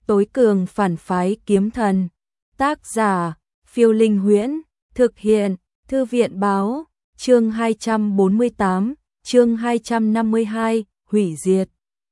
tối cường phản phái kiếm thần. Tác giả, Phiêu Linh Huyễn, thực hiện, Thư viện Báo, chương 248, chương 252, hủy diệt.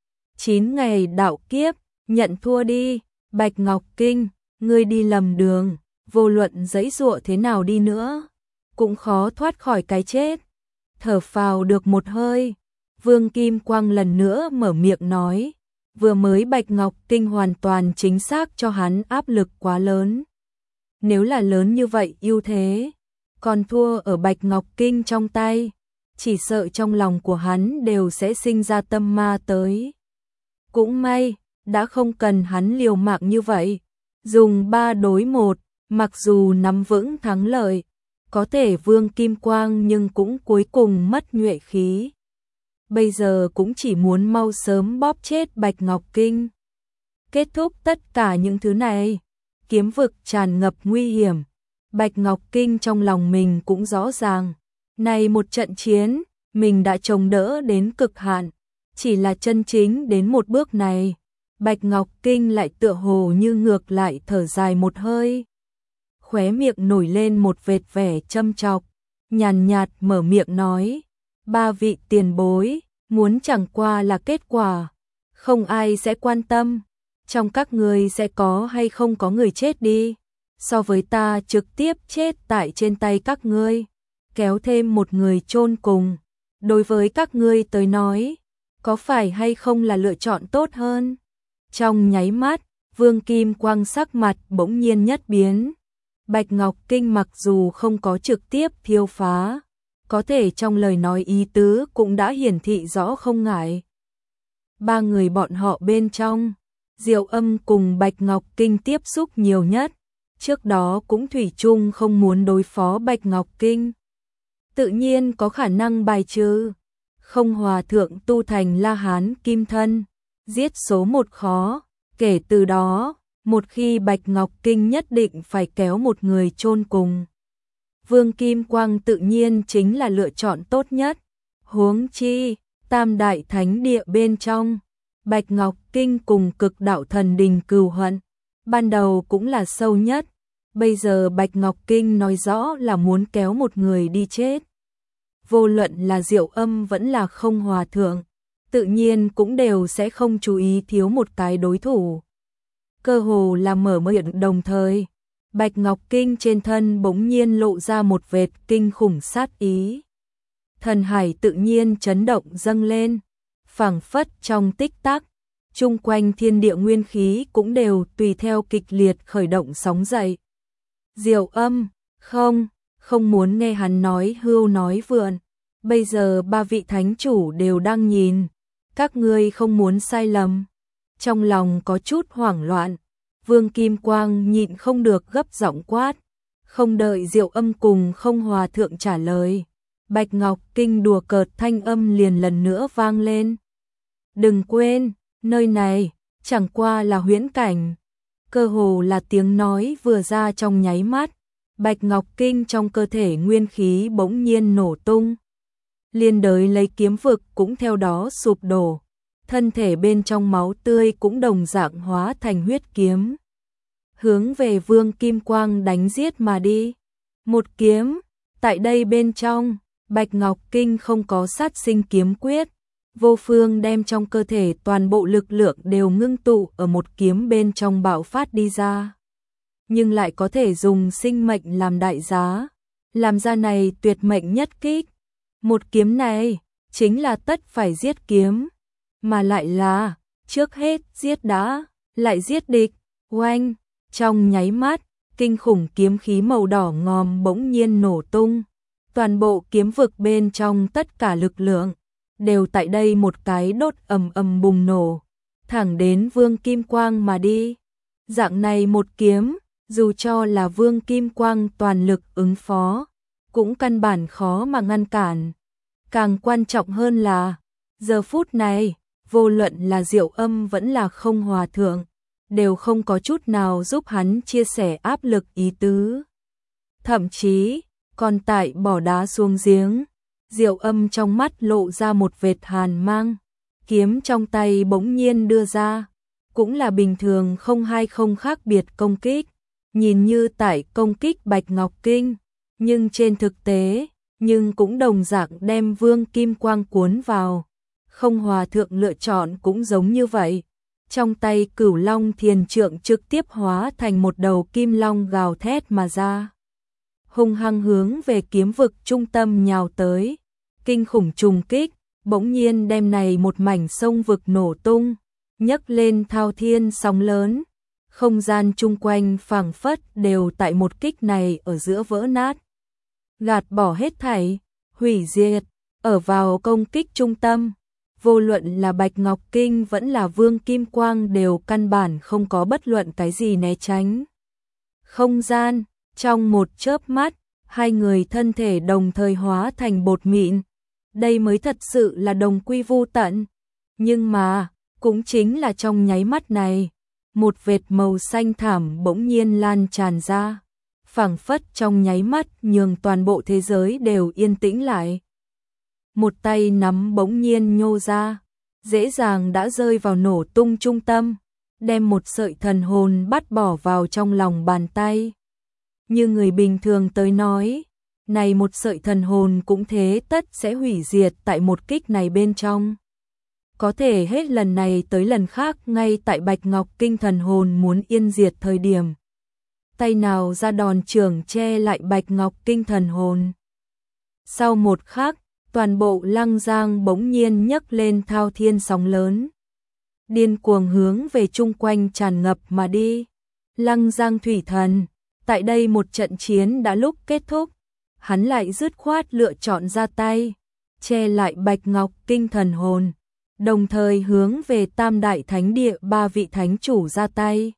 9 ngày đạo kiếp, nhận thua đi, Bạch Ngọc Kinh, ngươi đi lầm đường, vô luận giãy giụa thế nào đi nữa, cũng khó thoát khỏi cái chết. Thở phào được một hơi, Vương Kim Quang lần nữa mở miệng nói, vừa mới Bạch Ngọc Kinh hoàn toàn chính xác cho hắn áp lực quá lớn. Nếu là lớn như vậy ưu thế, còn thua ở Bạch Ngọc Kinh trong tay, chỉ sợ trong lòng của hắn đều sẽ sinh ra tâm ma tới. Cũng may, đã không cần hắn liều mạng như vậy, dùng 3 đối 1, mặc dù nắm vững thắng lợi, có thể Vương Kim Quang nhưng cũng cuối cùng mất nhuệ khí. Bây giờ cũng chỉ muốn mau sớm bóp chết Bạch Ngọc Kinh. Kết thúc tất cả những thứ này, kiếm vực tràn ngập nguy hiểm. Bạch Ngọc Kinh trong lòng mình cũng rõ ràng, này một trận chiến, mình đã chống đỡ đến cực hạn, chỉ là chân chính đến một bước này, Bạch Ngọc Kinh lại tựa hồ như ngược lại thở dài một hơi. Khóe miệng nổi lên một vệt vẻ châm chọc, nhàn nhạt mở miệng nói, 3 vị tiền bối, muốn chẳng qua là kết quả, không ai sẽ quan tâm, trong các ngươi sẽ có hay không có người chết đi, so với ta trực tiếp chết tại trên tay các ngươi, kéo thêm một người chôn cùng, đối với các ngươi tới nói, có phải hay không là lựa chọn tốt hơn? Trong nháy mắt, Vương Kim Quang sắc mặt bỗng nhiên nhất biến. Bạch Ngọc Kinh mặc dù không có trực tiếp thiêu phá, có thể trong lời nói ý tứ cũng đã hiển thị rõ không ngại. 3 người bọn họ bên trong, Diệu Âm cùng Bạch Ngọc Kinh tiếp xúc nhiều nhất, trước đó cũng thủy chung không muốn đối phó Bạch Ngọc Kinh. Tự nhiên có khả năng bài trừ, không hòa thượng tu thành La Hán Kim Thân, giết số 1 khó, kể từ đó, một khi Bạch Ngọc Kinh nhất định phải kéo một người chôn cùng. Vương Kim Quang tự nhiên chính là lựa chọn tốt nhất, huống chi, Tam Đại Thánh Địa bên trong, Bạch Ngọc Kinh cùng Cực Đạo Thần Đình cừu hận, ban đầu cũng là sâu nhất, bây giờ Bạch Ngọc Kinh nói rõ là muốn kéo một người đi chết. Vô luận là Diệu Âm vẫn là không hòa thượng, tự nhiên cũng đều sẽ không chú ý thiếu một cái đối thủ. Cơ hồ là mở miệng đồng thời, Bạch Ngọc Kinh trên thân bỗng nhiên lộ ra một vệt kinh khủng sát ý. Thần hải tự nhiên chấn động dâng lên, phảng phất trong tích tắc, chung quanh thiên địa nguyên khí cũng đều tùy theo kịch liệt khởi động sóng dậy. Diệu Âm, không muốn nghe hắn nói hưu nói vượn, bây giờ 3 vị thánh chủ đều đang nhìn, các ngươi không muốn sai lầm. Trong lòng có chút hoảng loạn, Vương Kim Quang nhịn không được gấp giọng quát, không đợi Diệu Âm cùng không hòa thượng trả lời, Bạch Ngọc Kinh đùa cợt thanh âm liền lần nữa vang lên. Đừng quên, nơi này chẳng qua là huyễn cảnh. Cơ hồ là tiếng nói vừa ra trong nháy mắt, Bạch Ngọc Kinh trong cơ thể nguyên khí bỗng nhiên nổ tung. Liên đới lấy kiếm vực cũng theo đó sụp đổ, thân thể bên trong máu tươi cũng đồng dạng hóa thành huyết kiếm, hướng về Vương Kim Quang đánh giết mà đi. Một kiếm, tại đây bên trong, Bạch Ngọc Kinh không có sát sinh kiếm quyết, vô phương đem trong cơ thể toàn bộ lực lượng đều ngưng tụ ở một kiếm bên trong bạo phát đi ra. Nhưng lại có thể dùng sinh mệnh làm đại giá, làm ra này tuyệt mệnh nhất kích. Một kiếm này, chính là tất phải giết kiếm, mà lại là, trước hết giết đã, lại giết địch, oanh, trong nháy mắt, kinh khủng kiếm khí màu đỏ ngòm bỗng nhiên nổ tung, toàn bộ kiếm vực bên trong tất cả lực lượng, đều tại đây một cái đốt ầm ầm bùng nổ, thẳng đến Vương Kim Quang mà đi. Dạng này một kiếm, dù cho là Vương Kim Quang toàn lực ứng phó, cũng căn bản khó mà ngăn cản. Càng quan trọng hơn là, giờ phút này, vô luận là Diệu Âm vẫn là không hòa thượng, đều không có chút nào giúp hắn chia sẻ áp lực ý tứ. Thậm chí, còn tại bỏ đá xuống giếng, Diệu Âm trong mắt lộ ra một vệt hàn mang, kiếm trong tay bỗng nhiên đưa ra, cũng là bình thường không khác biệt công kích, nhìn như tại công kích Bạch Ngọc Kinh, nhưng trên thực tế, nhưng cũng đồng dạng đem Vương Kim Quang cuốn vào. Không Hòa Thượng lựa chọn cũng giống như vậy. Trong tay Cửu Long Thiền Trượng trực tiếp hóa thành một đầu kim long gào thét mà ra. Hung hăng hướng về kiếm vực trung tâm nhào tới. Kinh khủng trùng kích, bỗng nhiên đem này một mảnh sông vực nổ tung, nhấc lên thao thiên sóng lớn. Không gian chung quanh phảng phất đều tại một kích này ở giữa vỡ nát. Gạt bỏ hết thảy, hủy diệt, ở vào công kích trung tâm. Vô luận là Bạch Ngọc Kinh vẫn là Vương Kim Quang đều căn bản không có bất luận cái gì né tránh. Không gian, trong một chớp mắt, hai người thân thể đồng thời hóa thành bột mịn. Đây mới thật sự là đồng quy vu tận. Nhưng mà, cũng chính là trong nháy mắt này, một vệt màu xanh thảm bỗng nhiên lan tràn ra. Phảng phất trong nháy mắt nhường toàn bộ thế giới đều yên tĩnh lại. Một tay nắm bỗng nhiên nhô ra, dễ dàng đã rơi vào nổ tung trung tâm, đem một sợi thần hồn bắt bỏ vào trong lòng bàn tay. Như người bình thường tới nói, này một sợi thần hồn cũng thế tất sẽ hủy diệt tại một kích này bên trong. Có thể hết lần này tới lần khác ngay tại Bạch Ngọc Kinh thần hồn muốn yên diệt thời điểm. Tay nào ra đòn trưởng che lại Bạch Ngọc Kinh thần hồn. Sau một khắc, toàn bộ Lăng Giang bỗng nhiên nhấc lên thao thiên sóng lớn. Điên cuồng hướng về chung quanh tràn ngập mà đi. Lăng Giang thủy thần, tại đây một trận chiến đã lúc kết thúc, hắn lại dứt khoát lựa chọn ra tay, che lại Bạch Ngọc Kinh thần hồn, đồng thời hướng về Tam Đại Thánh Địa ba vị thánh chủ ra tay.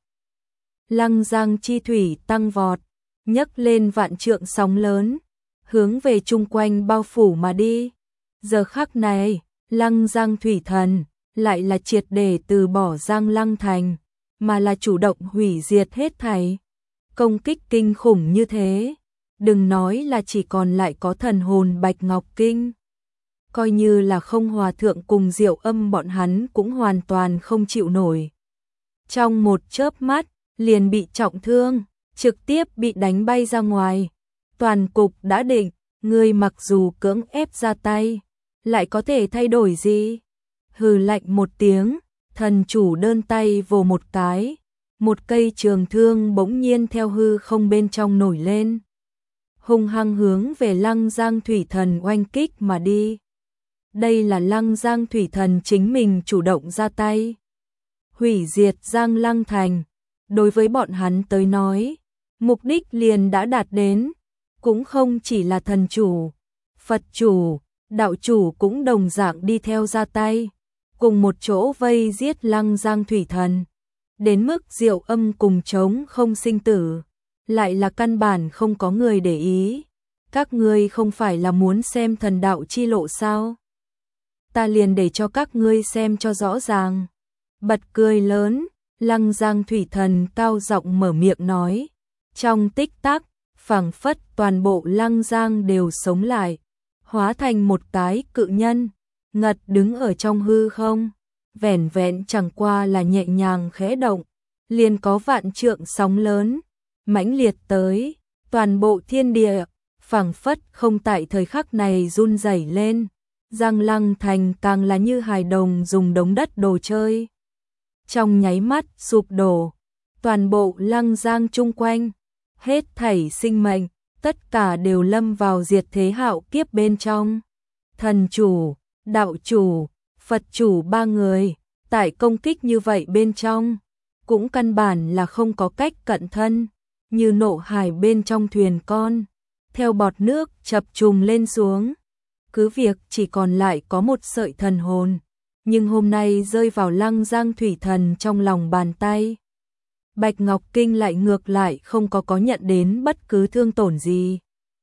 Lăng Giang chi thủy tăng vọt, nhấc lên vạn trượng sóng lớn, hướng về chung quanh bao phủ mà đi. Giờ khắc này, Lăng Giang thủy thần lại là triệt để từ bỏ Giang Lăng thành, mà là chủ động hủy diệt hết thảy. Công kích kinh khủng như thế, đừng nói là chỉ còn lại có thần hồn Bạch Ngọc Kinh. Coi như là Không Hòa Thượng cùng Diệu Âm bọn hắn cũng hoàn toàn không chịu nổi. Trong một chớp mắt, liền bị trọng thương, trực tiếp bị đánh bay ra ngoài. Toàn cục đã định, ngươi mặc dù cưỡng ép ra tay, lại có thể thay đổi gì? Hừ lạnh một tiếng, thần chủ đơn tay vồ một cái, một cây trường thương bỗng nhiên theo hư không bên trong nổi lên. Hung hăng hướng về Lăng Giang thủy thần oanh kích mà đi. Đây là Lăng Giang thủy thần chính mình chủ động ra tay. Hủy diệt Giang Lăng thành. Đối với bọn hắn tới nói, mục đích liền đã đạt đến, cũng không chỉ là thần chủ, Phật chủ, đạo chủ cũng đồng dạng đi theo ra tay, cùng một chỗ vây giết Lăng Giang thủy thần, đến mức Diệu Âm cùng chống không sinh tử, lại là căn bản không có người để ý. Các ngươi không phải là muốn xem thần đạo chi lộ sao? Ta liền để cho các ngươi xem cho rõ ràng. Bật cười lớn, Lăng Giang thủy thần cao giọng mở miệng nói. Trong tích tắc, phảng phất toàn bộ Lăng Giang đều sống lại, hóa thành một cái cự nhân, ngật đứng ở trong hư không. Vẻn vẹn chẳng qua là nhẹ nhàng khẽ động, liền có vạn trượng sóng lớn, mãnh liệt tới, toàn bộ thiên địa, phảng phất không tại thời khắc này run rẩy lên. Giang Lăng thành càng là như hài đồng dùng đống đất đồ chơi. Trong nháy mắt sụp đổ, toàn bộ Lăng Giang chung quanh, hết thảy sinh mệnh, tất cả đều lâm vào diệt thế hạo kiếp bên trong. Thần chủ, đạo chủ, Phật chủ ba người, tại công kích như vậy bên trong, cũng căn bản là không có cách cận thân, như nộ hải bên trong thuyền con, theo bọt nước chập trùng lên xuống. Cứ việc chỉ còn lại có một sợi thần hồn, nhưng hôm nay rơi vào Lăng Giang thủy thần trong lòng bàn tay. Bạch Ngọc Kinh lại ngược lại không có nhận đến bất cứ thương tổn gì.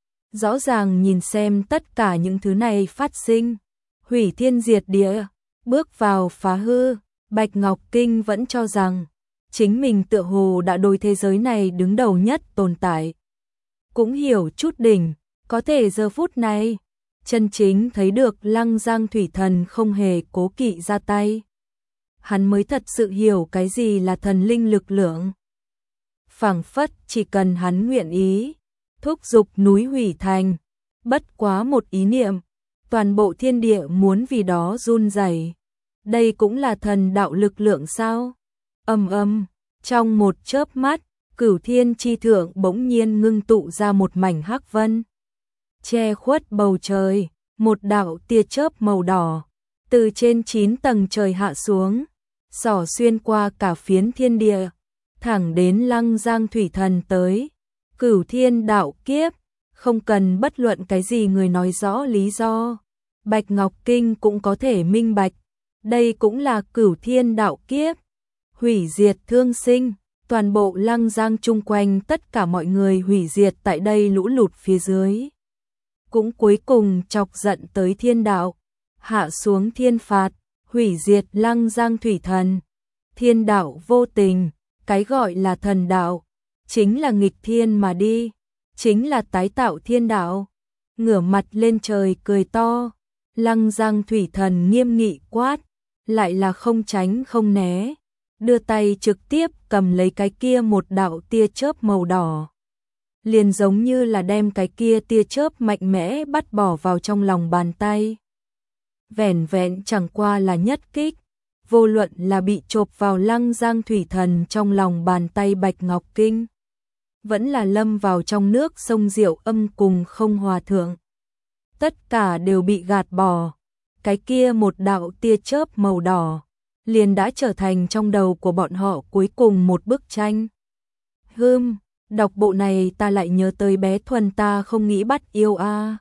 Rõ ràng nhìn xem tất cả những thứ này phát sinh, hủy thiên diệt địa, bước vào phá hư, Bạch Ngọc Kinh vẫn cho rằng chính mình tựa hồ đã đối thế giới này đứng đầu nhất tồn tại. Cũng hiểu chút đỉnh, có thể giờ phút này chân chính thấy được Lăng Giang thủy thần không hề cố kỵ ra tay. hắn mới thật sự hiểu cái gì là thần linh lực lượng. Phảng phất chỉ cần hắn nguyện ý, thúc giục núi hủy thành, bất quá một ý niệm, toàn bộ thiên địa muốn vì đó run rẩy. Đây cũng là thần đạo lực lượng sao? Ầm ầm, trong một chớp mắt, Cửu Thiên chi thượng bỗng nhiên ngưng tụ ra một mảnh hắc vân, che khuất bầu trời, một đạo tia chớp màu đỏ từ trên 9 tầng trời hạ xuống, xỏ xuyên qua cả phiến thiên địa, thẳng đến Lăng Giang thủy thần tới. Cửu Thiên đạo kiếp, không cần bất luận cái gì người nói rõ lý do, Bạch Ngọc Kinh cũng có thể minh bạch, đây cũng là Cửu Thiên đạo kiếp, hủy diệt thương sinh, toàn bộ Lăng Giang chung quanh tất cả mọi người hủy diệt tại đây lũ lụt phía dưới. Cũng cuối cùng chọc giận tới thiên đạo, hạ xuống thiên phạt, hủy diệt Lăng Giang thủy thần. Thiên đạo vô tình, cái gọi là thần đạo, chính là nghịch thiên mà đi, chính là tái tạo thiên đạo. Ngửa mặt lên trời cười to, Lăng Giang thủy thần nghiêm nghị quát, lại là không tránh không né, đưa tay trực tiếp cầm lấy cái kia một đạo tia chớp màu đỏ. Liền giống như là đem cái kia tia chớp mạnh mẽ bắt bỏ vào trong lòng bàn tay. Vẻn vẹn chẳng qua là nhất kích, vô luận là bị chộp vào Lăng Giang thủy thần trong lòng bàn tay Bạch Ngọc Kinh, vẫn là lâm vào trong nước sông Diệu Âm cùng Không Hòa Thượng, tất cả đều bị gạt bỏ. Cái kia một đạo tia chớp màu đỏ liền đã trở thành trong đầu của bọn họ cuối cùng một bức tranh. Đọc bộ này ta lại nhớ tới bé Thuần ta không nghĩ bắt yêu a.